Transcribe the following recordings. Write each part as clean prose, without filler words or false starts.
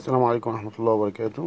السلام عليكم ورحمة الله وبركاته.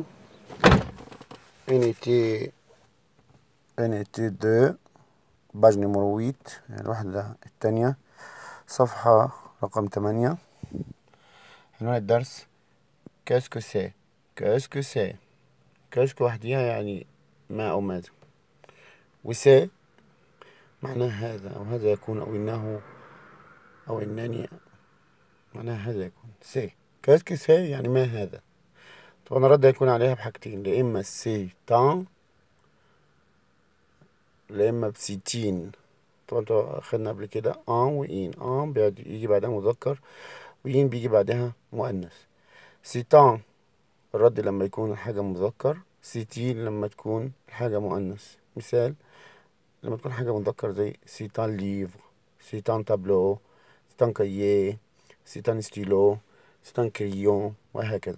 unité 2 باج نيميرو 8، الوحدة التانية، صفحة رقم 8. عنوان الدرس كاسكو سي. كاسكو سي، كاسكو وحديها يعني ما أو ماذا، وسي معناه هذا أو هذا يكون أو إنه أو إنني، معناه هذا يكون سي. كاسكو سي يعني ما هذا. طبعا الرد هيكون عليها بحاجتين، يا إما سي تان يا إما بسيتين. طبعا خدنا قبل كده ان وإين. ان بيجي بعدها مذكر، وإين بيجي بعدها مؤنث. سيتان الرد لما يكون الحاجة مذكر، سيتين لما تكون الحاجة مؤنث. مثال لما تكون حاجة مذكر زي سيتان ليفر، سيتان تابلو، سيتان كاييه، سيتان ستيلو، سيتان كريون، وهكذا.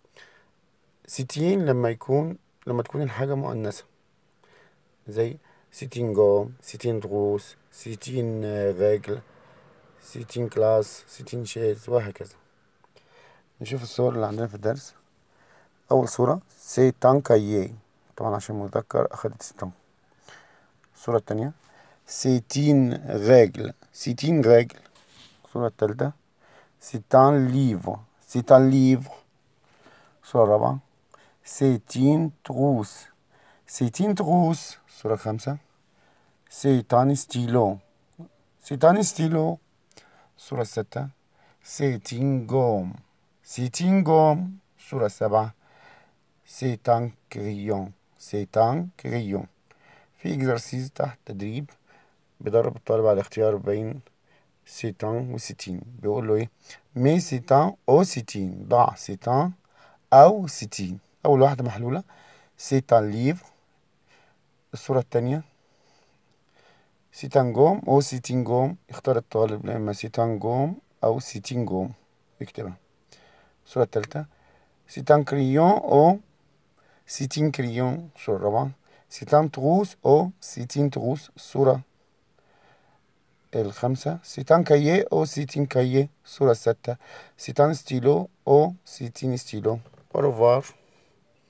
سيتين لما تكون الحاجة مؤنثة زي سيتين جوم، سيتين دروس، سيتين رجل، سيتين كلاس، سيتين شيز، وهكذا. نشوف الصور اللي عندنا في الدرس. أول صورة سيتان كاييه، طبعا عشان مذكر أخدت سيتان. الصورة التانية سيتين رجل، سيتين رجل. الصورة التالتة سيتان ليفر، سيتان ليفر. الصورة الرابعة سيتين تروس، سيتين تروس. الصورة الخامسة سيتان ستيلو، سيتان ستيلو. الصورة الستة سيتين جوم، سيتين جوم. الصورة السابعة سيتان كريون، سيتان كريون. في إكزرسيز تحت تدريب بيدرب الطالب على الاختيار بين سيتان وسيتين. بيقول له ايه؟ مي سيتان او سيتين، ضع سيتان او سيتين. اول واحدة محلولة سيتان ليفر. الصورة التانية سيتان جوم او سيتين جوم. يختار الطالب اما سيتان جوم او سيتين جوم، يكتبها. الصورة التالتة سيتان كريون او سيتين كريون. الصورة الرابعة سيتان تروس او سيتين تروس. الصورة الخامسة سيتان كاييه او سيتين كاييه. الصورة الستة سيتان ستيلو او سيتين ستيلو. au revoir.